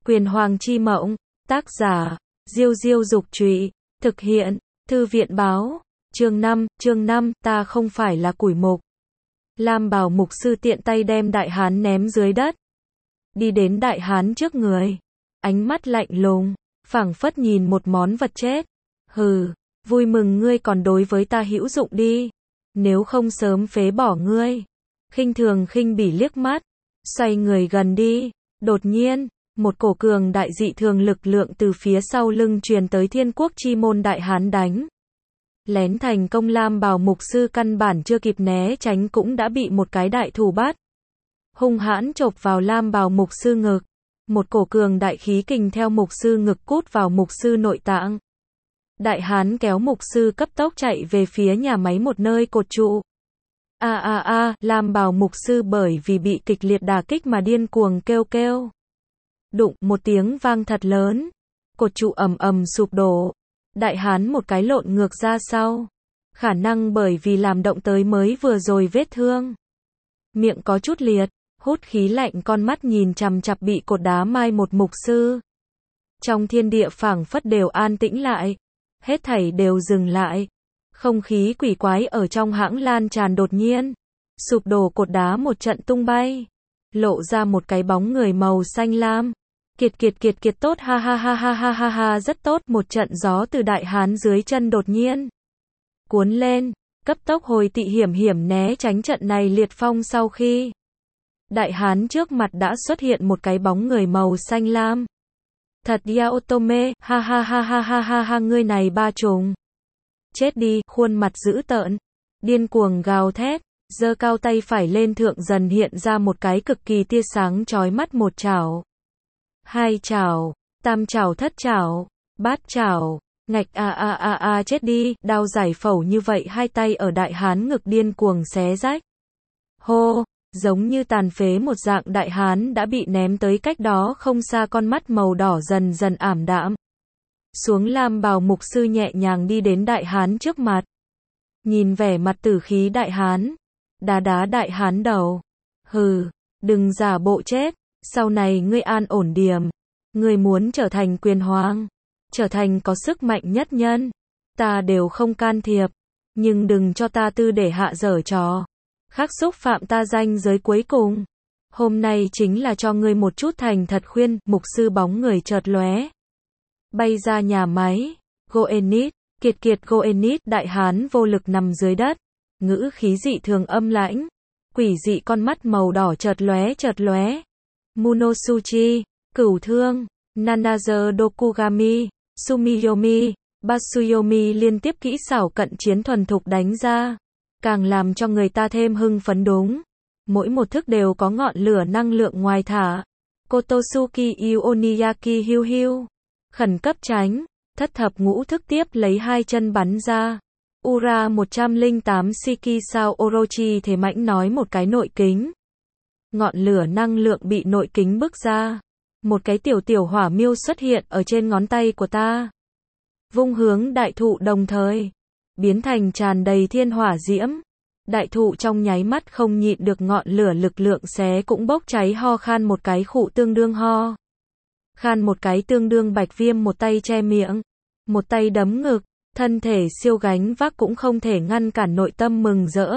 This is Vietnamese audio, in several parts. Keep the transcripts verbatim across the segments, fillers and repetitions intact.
Quyền Hoàng chi mộng, tác giả, Diêu Diêu Dục Trụy, thực hiện, Thư viện báo, chương năm, chương năm, ta không phải là củi mục. Lam bào mục sư tiện tay đem đại hán ném dưới đất. Đi đến đại hán trước người. Ánh mắt lạnh lùng, phảng phất nhìn một món vật chết. Hừ, vui mừng ngươi còn đối với ta hữu dụng đi. Nếu không sớm phế bỏ ngươi. Khinh thường khinh bỉ liếc mắt. Xoay người gần đi. Đột nhiên, một cổ cường đại dị thường lực lượng từ phía sau lưng truyền tới Thiên Quốc chi môn đại hán đánh. Lén thành công Lam bào mục sư căn bản chưa kịp né tránh cũng đã bị một cái đại thủ bắt. Hung hãn chộp vào Lam bào mục sư ngực. Một cổ cường đại khí kình theo mục sư ngực cút vào mục sư nội tạng. Đại hán kéo mục sư cấp tốc chạy về phía nhà máy một nơi cột trụ. A a a, Lam bào mục sư bởi vì bị kịch liệt đả kích mà điên cuồng kêu kêu. Đụng, một tiếng vang thật lớn. Cột trụ ầm ầm sụp đổ. Đại hán một cái lộn ngược ra sau. Khả năng bởi vì làm động tới mới vừa rồi vết thương. Miệng có chút liệt, hút khí lạnh con mắt nhìn chằm chằm bị cột đá mai một mục sư. Trong thiên địa phảng phất đều an tĩnh lại. Hết thảy đều dừng lại. Không khí quỷ quái ở trong hãng lan tràn đột nhiên. Sụp đổ cột đá một trận tung bay. Lộ ra một cái bóng người màu xanh lam. Kiệt kiệt kiệt kiệt tốt ha ha ha ha ha ha ha rất tốt. Một trận gió từ đại hán dưới chân đột nhiên cuốn lên, cấp tốc hồi tị hiểm hiểm né tránh trận này liệt phong sau khi. Đại hán trước mặt đã xuất hiện một cái bóng người màu xanh lam. Thật Yaotome, ha ha ha ha ha ha ha ngươi này ba trùng. Chết đi, khuôn mặt dữ tợn, điên cuồng gào thét, giơ cao tay phải lên thượng dần hiện ra một cái cực kỳ tia sáng chói mắt một chảo. Hai chảo, tam chảo thất chảo, bát chảo, ngạch a a a a chết đi, đao giải phẫu như vậy hai tay ở đại hán ngực điên cuồng xé rách. Hô, giống như tàn phế một dạng đại hán đã bị ném tới cách đó không xa con mắt màu đỏ dần dần ảm đạm. Xuống Lam bào mục sư nhẹ nhàng đi đến đại hán trước mặt. Nhìn vẻ mặt tử khí đại hán. Đá đá đại hán đầu. Hừ, đừng giả bộ chết. Sau này ngươi an ổn điểm. Ngươi muốn trở thành quyền hoàng. Trở thành có sức mạnh nhất nhân. Ta đều không can thiệp. Nhưng đừng cho ta tư để hạ dở trò. Khắc xúc phạm ta danh giới cuối cùng. Hôm nay chính là cho ngươi một chút thành thật khuyên. Mục sư bóng người chợt lóe. Bay ra nhà máy. Goenit, kiệt kiệt Goenit, đại hán vô lực nằm dưới đất. Ngữ khí dị thường âm lãnh. Quỷ dị con mắt màu đỏ chợt lóe chợt lóe. Munosuchi, Cửu Thương, Nanazo Dokugami, Sumiyomi, Batsuyomi liên tiếp kỹ xảo cận chiến thuần thục đánh ra. Càng làm cho người ta thêm hưng phấn đúng. Mỗi một thức đều có ngọn lửa năng lượng ngoài thả. Kotosuki Ioniyaki hiu hiu. Khẩn cấp tránh, thất thập ngũ thức tiếp lấy hai chân bắn ra. Ura một trăm lẻ tám Shiki sao Orochi thế mãnh nói một cái nội kính. Ngọn lửa năng lượng bị nội kính bức ra. Một cái tiểu tiểu hỏa miêu xuất hiện ở trên ngón tay của ta. Vung hướng đại thụ đồng thời. Biến thành tràn đầy thiên hỏa diễm. Đại thụ trong nháy mắt không nhịn được ngọn lửa lực lượng xé cũng bốc cháy ho khan một cái khụ tương đương ho. Khan một cái tương đương Bạch Viêm một tay che miệng. Một tay đấm ngực. Thân thể siêu gánh vác cũng không thể ngăn cản nội tâm mừng rỡ.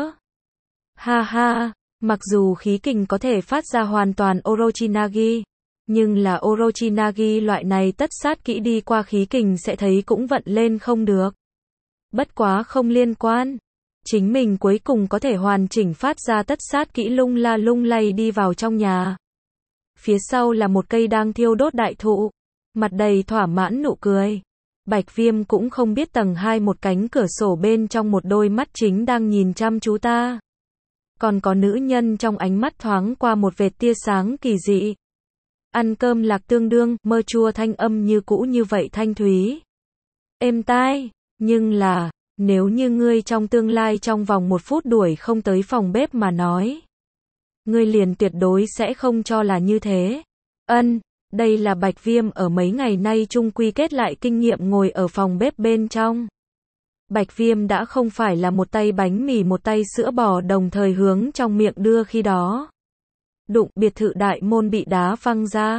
Ha ha. Mặc dù khí kình có thể phát ra hoàn toàn Orochinagi, nhưng là Orochinagi loại này tất sát kỹ đi qua khí kình sẽ thấy cũng vận lên không được. Bất quá không liên quan. Chính mình cuối cùng có thể hoàn chỉnh phát ra tất sát kỹ lung la lung lay đi vào trong nhà. Phía sau là một cây đang thiêu đốt đại thụ. Mặt đầy thỏa mãn nụ cười. Bạch Viêm cũng không biết tầng hai một cánh cửa sổ bên trong một đôi mắt chính đang nhìn chăm chú ta. Còn có nữ nhân trong ánh mắt thoáng qua một vệt tia sáng kỳ dị. Ăn cơm lạc tương đương, mơ chua thanh âm như cũ như vậy thanh thúy. Êm tai, nhưng là, nếu như ngươi trong tương lai trong vòng một phút đuổi không tới phòng bếp mà nói. Ngươi liền tuyệt đối sẽ không cho là như thế. Ân, đây là Bạch Viêm ở mấy ngày nay chung quy kết lại kinh nghiệm ngồi ở phòng bếp bên trong. Bạch Viêm đã không phải là một tay bánh mì một tay sữa bò đồng thời hướng trong miệng đưa khi đó. Đụng biệt thự đại môn bị đá văng ra.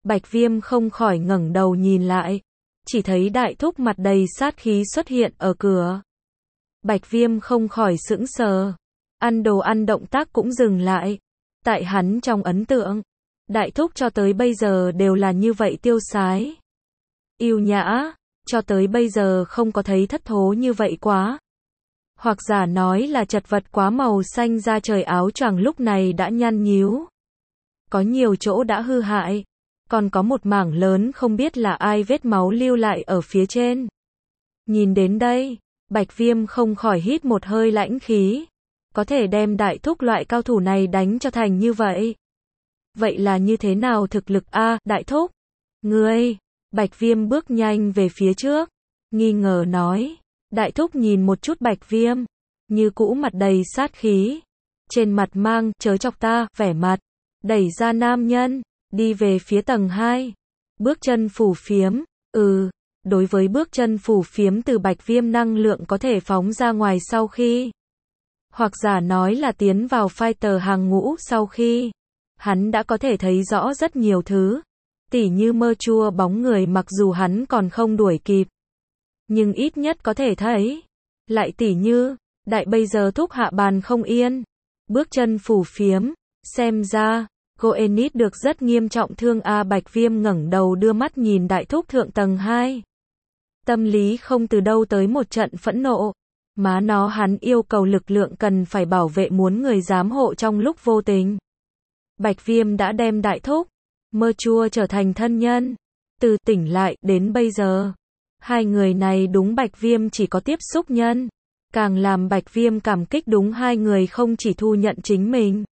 Bạch Viêm không khỏi ngẩng đầu nhìn lại, chỉ thấy đại thúc mặt đầy sát khí xuất hiện ở cửa. Bạch Viêm không khỏi sững sờ, ăn đồ ăn động tác cũng dừng lại. Tại hắn trong ấn tượng, đại thúc cho tới bây giờ đều là như vậy tiêu sái, yêu nhã, cho tới bây giờ không có thấy thất thố như vậy quá. Hoặc giả nói là chật vật quá, màu xanh da trời áo choàng lúc này đã nhăn nhíu. Có nhiều chỗ đã hư hại, còn có một mảng lớn không biết là ai vết máu lưu lại ở phía trên. Nhìn đến đây, Bạch Viêm không khỏi hít một hơi lãnh khí. Có thể đem đại thúc loại cao thủ này đánh cho thành như vậy. Vậy là như thế nào thực lực a, đại thúc? Ngươi, Bạch Viêm bước nhanh về phía trước, nghi ngờ nói. Đại thúc nhìn một chút Bạch Viêm, như cũ mặt đầy sát khí, trên mặt mang chớ chọc ta vẻ mặt, đẩy ra nam nhân, đi về phía tầng hai. Bước chân phù phiếm, ừ, đối với bước chân phù phiếm từ Bạch Viêm năng lượng có thể phóng ra ngoài sau khi, hoặc giả nói là tiến vào fighter hàng ngũ sau khi, hắn đã có thể thấy rõ rất nhiều thứ, tỉ như mơ chua bóng người mặc dù hắn còn không đuổi kịp, nhưng ít nhất có thể thấy. Lại tỉ như, đại bây giờ thúc hạ bàn không yên, bước chân phù phiếm, xem ra, Goenit được rất nghiêm trọng thương a. Bạch Viêm ngẩng đầu đưa mắt nhìn đại thúc thượng tầng hai. Tâm lý không từ đâu tới một trận phẫn nộ. Má nó, hắn yêu cầu lực lượng cần phải bảo vệ, muốn người giám hộ trong lúc vô tình. Bạch Viêm đã đem đại thúc, mơ chua trở thành thân nhân. Từ tỉnh lại đến bây giờ, hai người này đúng Bạch Viêm chỉ có tiếp xúc nhân. Càng làm Bạch Viêm cảm kích đúng hai người không chỉ thu nhận chính mình,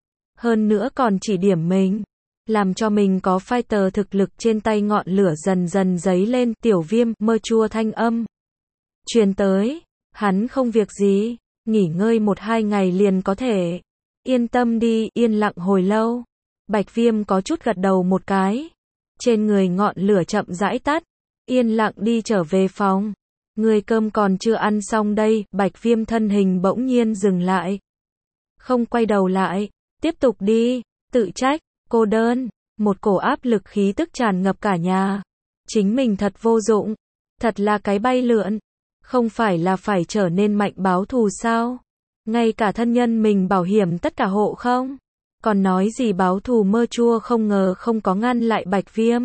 hơn nữa còn chỉ điểm mình, làm cho mình có fighter thực lực. Trên tay ngọn lửa dần dần dấy lên. Tiểu Viêm, mơ chua thanh âm truyền tới, hắn không việc gì, nghỉ ngơi một hai ngày liền có thể, yên tâm đi. Yên lặng hồi lâu, Bạch Viêm có chút gật đầu một cái, trên người ngọn lửa chậm rãi tắt, yên lặng đi trở về phòng. Người cơm còn chưa ăn xong đây. Bạch Viêm thân hình bỗng nhiên dừng lại, không quay đầu lại, tiếp tục đi, tự trách, cô đơn, một cổ áp lực khí tức tràn ngập cả nhà. Chính mình thật vô dụng, thật là cái bay lượn, không phải là phải trở nên mạnh báo thù sao? Ngay cả thân nhân mình bảo hiểm tất cả hộ không? Còn nói gì báo thù? Mơ chua không ngờ không có ngăn lại Bạch Viêm.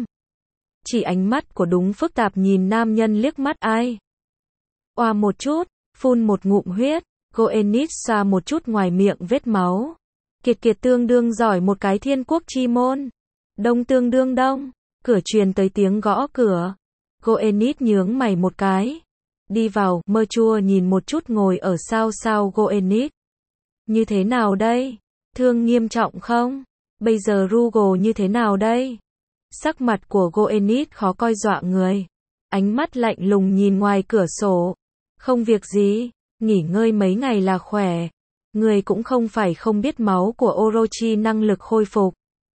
Chỉ ánh mắt của đúng phức tạp nhìn nam nhân liếc mắt ai. Oa một chút, phun một ngụm huyết, Goenit xoa một chút ngoài miệng vết máu. Kiệt kiệt tương đương giỏi một cái thiên quốc chi môn. Đông tương đương đông, cửa truyền tới tiếng gõ cửa. Goenit nhướng mày một cái. Đi vào, mơ chua nhìn một chút ngồi ở sao sao Goenit. Như thế nào đây? Thương nghiêm trọng không? Bây giờ Rugal như thế nào đây? Sắc mặt của Goenit khó coi dọa người. Ánh mắt lạnh lùng nhìn ngoài cửa sổ. Không việc gì, nghỉ ngơi mấy ngày là khỏe. Người cũng không phải không biết máu của Orochi năng lực khôi phục.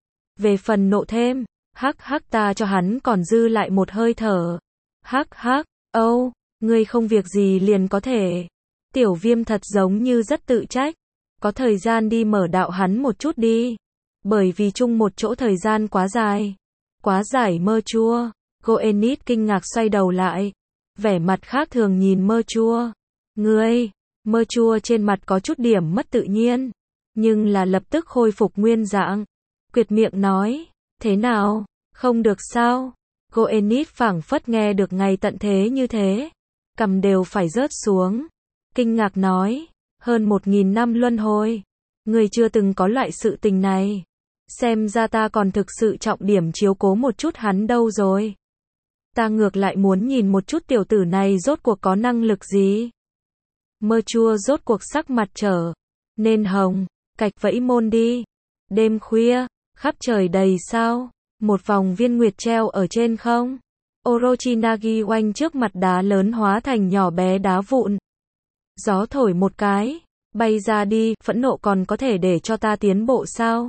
Về phần nộ thêm, hắc hắc ta cho hắn còn dư lại một hơi thở. Hắc hắc, âu, oh, ngươi không việc gì liền có thể. Tiểu Viêm thật giống như rất tự trách. Có thời gian đi mở đạo hắn một chút đi. Bởi vì chung một chỗ thời gian quá dài. Quá dài. Mơ chua. Goenit kinh ngạc xoay đầu lại. Vẻ mặt khác thường nhìn mơ chua. Ngươi, mơ chua trên mặt có chút điểm mất tự nhiên. Nhưng là lập tức khôi phục nguyên dạng. Quyệt miệng nói. Thế nào? Không được sao? Goenit phảng phất nghe được ngày tận thế như thế. Cằm đều phải rớt xuống. Kinh ngạc nói. Hơn một nghìn năm luân hồi. Người chưa từng có loại sự tình này. Xem ra ta còn thực sự trọng điểm chiếu cố một chút hắn đâu rồi. Ta ngược lại muốn nhìn một chút tiểu tử này rốt cuộc có năng lực gì. Mơ chua rốt cuộc sắc mặt trở nên hồng. Cạch vẫy môn đi. Đêm khuya, khắp trời đầy sao. Một vòng viên nguyệt treo ở trên không. Orochinagi oanh trước mặt đá lớn hóa thành nhỏ bé đá vụn. Gió thổi một cái, bay ra đi. Phẫn nộ còn có thể để cho ta tiến bộ sao?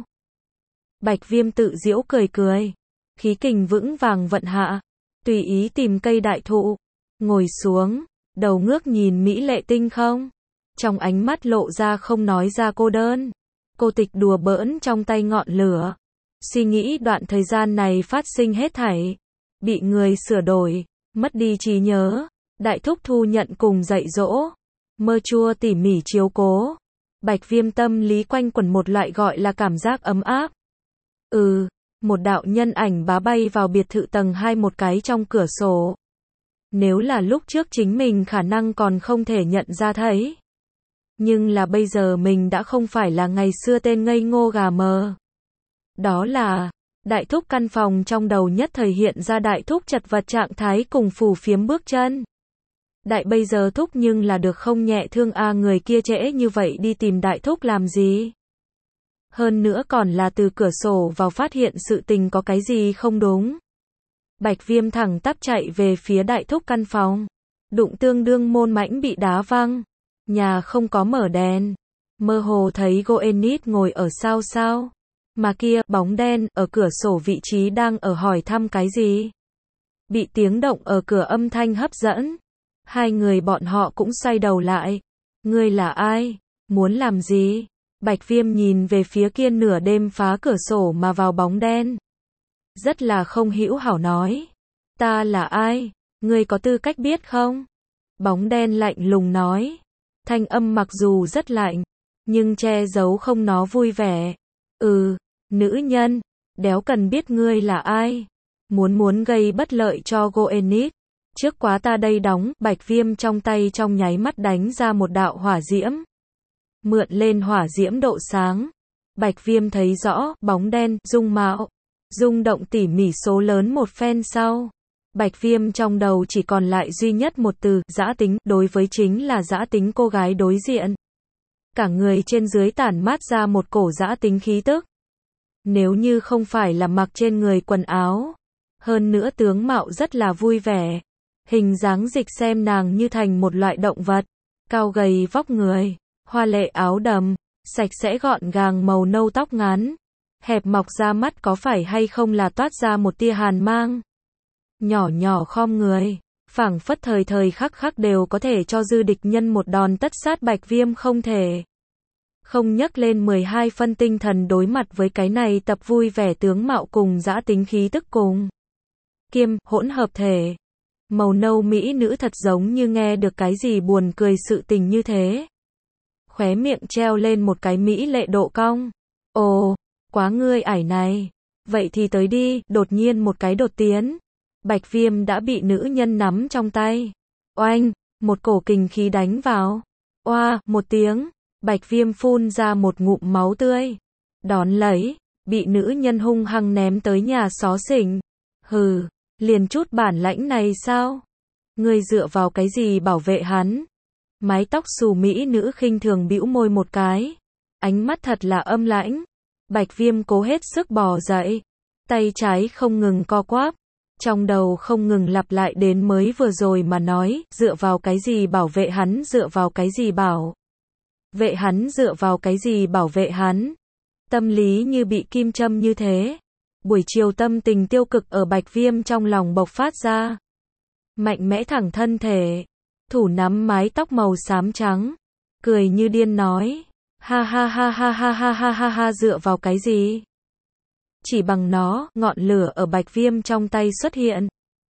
Bạch Viêm tự giễu cười cười. Khí kình vững vàng vận hạ. Tùy ý tìm cây đại thụ. Ngồi xuống, đầu ngước nhìn mỹ lệ tinh không. Trong ánh mắt lộ ra không nói ra cô đơn. Cô tịch đùa bỡn trong tay ngọn lửa. Suy nghĩ đoạn thời gian này phát sinh hết thảy. Bị người sửa đổi, mất đi trí nhớ. Đại thúc thu nhận cùng dạy dỗ. Mơ chua tỉ mỉ chiếu cố. Bạch Viêm tâm lý quanh quẩn một loại gọi là cảm giác ấm áp. Ừ, một đạo nhân ảnh bá bay vào biệt thự tầng hai một cái trong cửa sổ. Nếu là lúc trước chính mình khả năng còn không thể nhận ra thấy. Nhưng là bây giờ mình đã không phải là ngày xưa tên ngây ngô gà mờ. Đó là, đại thúc căn phòng trong đầu nhất thời hiện ra đại thúc chật vật trạng thái cùng phù phiếm bước chân. Đại bây giờ thúc nhưng là được không nhẹ thương a à, người kia trễ như vậy đi tìm đại thúc làm gì? Hơn nữa còn là từ cửa sổ vào phát hiện sự tình có cái gì không đúng. Bạch Viêm thẳng tắp chạy về phía đại thúc căn phòng. Đụng tương đương môn mãnh bị đá văng. Nhà không có mở đèn. Mơ hồ thấy Goenit ngồi ở sao sao. Mà kia, bóng đen, ở cửa sổ vị trí đang ở hỏi thăm cái gì. Bị tiếng động ở cửa âm thanh hấp dẫn. Hai người bọn họ cũng xoay đầu lại. Ngươi là ai? Muốn làm gì? Bạch Viêm nhìn về phía kia nửa đêm phá cửa sổ mà vào bóng đen. Rất là không hữu hảo nói. Ta là ai? Ngươi có tư cách biết không? Bóng đen lạnh lùng nói. Thanh âm mặc dù rất lạnh, nhưng che giấu không nó vui vẻ. Ừ, nữ nhân, đéo cần biết ngươi là ai. Muốn muốn gây bất lợi cho Goenit. Trước quá ta đây đóng, Bạch Viêm trong tay trong nháy mắt đánh ra một đạo hỏa diễm. Mượn lên hỏa diễm độ sáng. Bạch Viêm thấy rõ, bóng đen, dung mạo, rung động tỉ mỉ số lớn một phen sau. Bạch Viêm trong đầu chỉ còn lại duy nhất một từ, dã tính, đối với chính là dã tính cô gái đối diện. Cả người trên dưới tản mát ra một cổ dã tính khí tức. Nếu như không phải là mặc trên người quần áo, hơn nữa tướng mạo rất là vui vẻ. Hình dáng dịch xem nàng như thành một loại động vật, cao gầy vóc người, hoa lệ áo đầm, sạch sẽ gọn gàng màu nâu tóc ngắn, hẹp mọc ra mắt có phải hay không là toát ra một tia hàn mang. Nhỏ nhỏ khom người, phảng phất thời thời khắc khắc đều có thể cho dư địch nhân một đòn tất sát. Bạch Viêm không thể không nhấc lên mười hai phân tinh thần đối mặt với cái này tập vui vẻ tướng mạo cùng dã tính khí tức cùng kiêm hỗn hợp thể. Màu nâu mỹ nữ thật giống như nghe được cái gì buồn cười sự tình như thế. Khóe miệng treo lên một cái mỹ lệ độ cong. Ồ, quá ngươi ải này. Vậy thì tới đi, đột nhiên một cái đột tiến. Bạch Viêm đã bị nữ nhân nắm trong tay. Oanh, một cổ kình khí đánh vào. Oa, một tiếng. Bạch Viêm phun ra một ngụm máu tươi. Đón lấy, bị nữ nhân hung hăng ném tới nhà xó xỉnh. Hừ, liền chút bản lãnh này sao? Ngươi dựa vào cái gì bảo vệ hắn? Mái tóc xù mỹ nữ khinh thường bĩu môi một cái. Ánh mắt thật là âm lãnh. Bạch Viêm cố hết sức bò dậy. Tay trái không ngừng co quắp. Trong đầu không ngừng lặp lại đến mới vừa rồi mà nói, dựa vào cái gì bảo vệ hắn, dựa vào cái gì bảo vệ hắn, dựa vào cái gì bảo vệ hắn. Tâm lý như bị kim châm như thế. Buổi chiều tâm tình tiêu cực ở Bạch Viêm trong lòng bộc phát ra. Mạnh mẽ thẳng thân thể. Thủ nắm mái tóc màu xám trắng. Cười như điên nói. Ha ha ha ha ha ha ha ha ha dựa vào cái gì? Chỉ bằng nó, ngọn lửa ở Bạch Viêm trong tay xuất hiện.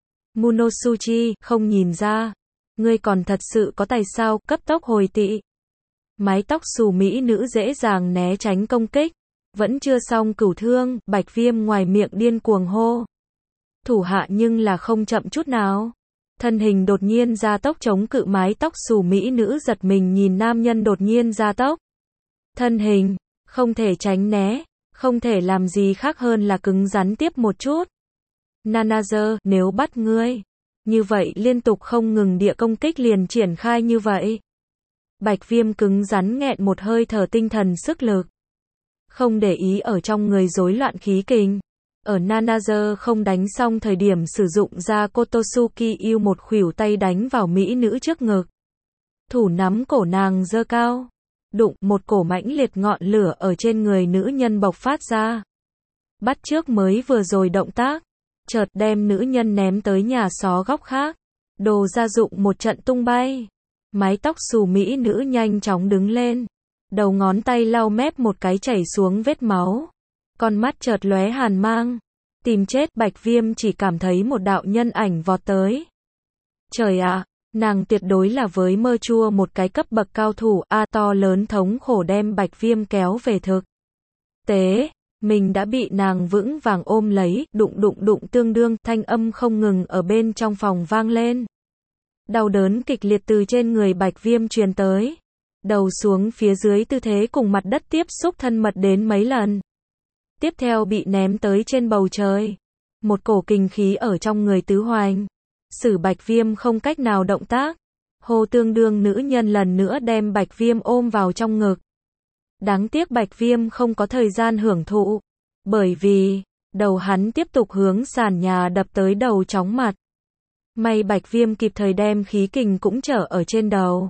Munosuchi, không nhìn ra. Ngươi còn thật sự có tài sao, cấp tốc hồi tị. Mái tóc xù mỹ nữ dễ dàng né tránh công kích. Vẫn chưa xong cửu thương, Bạch Viêm ngoài miệng điên cuồng hô. Thủ hạ nhưng là không chậm chút nào. Thân hình đột nhiên gia tốc chống cự mái tóc xù mỹ nữ giật mình nhìn nam nhân đột nhiên gia tốc. Thân hình, không thể tránh né, không thể làm gì khác hơn là cứng rắn tiếp một chút. Nanager, nếu bắt ngươi, như vậy liên tục không ngừng địa công kích liền triển khai như vậy. Bạch Viêm cứng rắn nghẹn một hơi thở tinh thần sức lực. Không để ý ở trong người rối loạn khí kình. Ở Nanager không đánh xong thời điểm sử dụng ra Kotosuki yêu một khuỷu tay đánh vào mỹ nữ trước ngực. Thủ nắm cổ nàng giơ cao. Đụng, một cổ mãnh liệt ngọn lửa ở trên người nữ nhân bộc phát ra. Bắt trước mới vừa rồi động tác. Chợt đem nữ nhân ném tới nhà xó góc khác. Đồ gia dụng một trận tung bay. Mái tóc xù mỹ nữ nhanh chóng đứng lên. Đầu ngón tay lau mép một cái chảy xuống vết máu. con mắt chợt lóe hàn mang. Tìm chết, Bạch Viêm chỉ cảm thấy một đạo nhân ảnh vọt tới. Trời ạ, nàng tuyệt đối là với mơ chua một cái cấp bậc cao thủ, a to lớn thống khổ đem Bạch Viêm kéo về thực tế. Mình đã bị nàng vững vàng ôm lấy, đụng đụng đụng tương đương, thanh âm không ngừng ở bên trong phòng vang lên. Đau đớn kịch liệt từ trên người Bạch Viêm truyền tới. Đầu xuống phía dưới tư thế cùng mặt đất tiếp xúc thân mật đến mấy lần. Tiếp theo bị ném tới trên bầu trời. Một cổ kinh khí ở trong người tứ hoành. Sử Bạch Viêm không cách nào động tác. Hồ tương đương nữ nhân lần nữa đem Bạch Viêm ôm vào trong ngực. Đáng tiếc Bạch Viêm không có thời gian hưởng thụ. Bởi vì, đầu hắn tiếp tục hướng sàn nhà đập tới đầu chóng mặt. May Bạch Viêm kịp thời đem khí kình cũng trở ở trên đầu.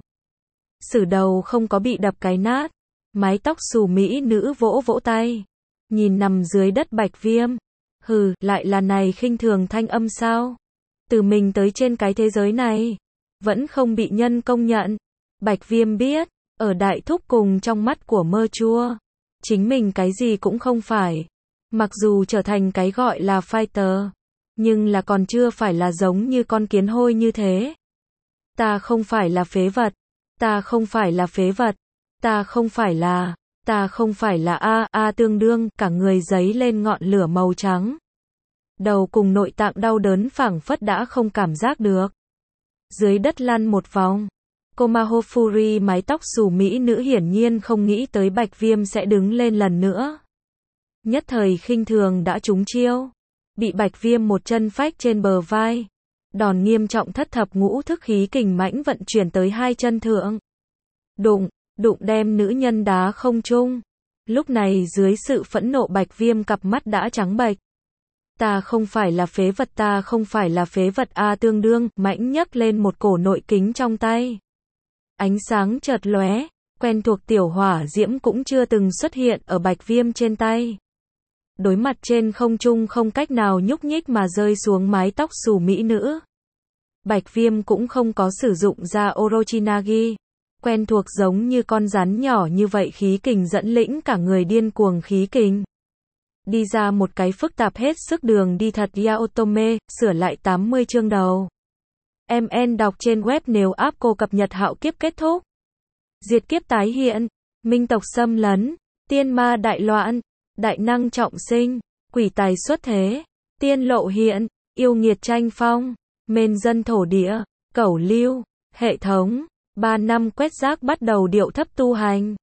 Sử đầu không có bị đập cái nát. Mái tóc xù mỹ nữ vỗ vỗ tay. Nhìn nằm dưới đất Bạch Viêm. Hừ, lại là này khinh thường thanh âm sao? Từ mình tới trên cái thế giới này. Vẫn không bị nhân công nhận. Bạch Viêm biết, ở đại thúc cùng trong mắt của mơ chua. Chính mình cái gì cũng không phải. Mặc dù trở thành cái gọi là fighter. Nhưng là còn chưa phải là giống như con kiến hôi như thế. Ta không phải là phế vật. Ta không phải là phế vật. Ta không phải là. Ta không phải là A, A tương đương, cả người giấy lên ngọn lửa màu trắng. Đầu cùng nội tạng đau đớn phảng phất đã không cảm giác được. Dưới đất lăn một vòng. Komaho Fury mái tóc xù mỹ nữ hiển nhiên không nghĩ tới Bạch Viêm sẽ đứng lên lần nữa. Nhất thời khinh thường đã trúng chiêu. Bị Bạch Viêm một chân phách trên bờ vai. Đòn nghiêm trọng thất thập ngũ thức khí kình mãnh vận chuyển tới hai chân thượng. Đụng, đụng đem nữ nhân đá không trung. Lúc này dưới sự phẫn nộ Bạch Viêm cặp mắt đã trắng bệch. Ta không phải là phế vật, ta không phải là phế vật a tương đương, mãnh nhấc lên một cổ nội kính trong tay. Ánh sáng chợt lóe, quen thuộc tiểu hỏa diễm cũng chưa từng xuất hiện ở Bạch Viêm trên tay. Đối mặt trên không trung không cách nào nhúc nhích mà rơi xuống mái tóc xù mỹ nữ. Bạch Viêm cũng không có sử dụng ra Orochinagi. Quen thuộc giống như con rắn nhỏ như vậy khí kình dẫn lĩnh cả người điên cuồng khí kình. Đi ra một cái phức tạp hết sức đường đi thật Yaotome, sửa lại tám mươi chương đầu. em en đọc trên web nếu app cô cập nhật hạo kiếp kết thúc. Diệt kiếp tái hiện, minh tộc xâm lấn, tiên ma đại loạn, đại năng trọng sinh, quỷ tài xuất thế, tiên lộ hiện, yêu nghiệt tranh phong, mền dân thổ địa, cẩu lưu, hệ thống, ba năm quét rác bắt đầu điệu thấp tu hành.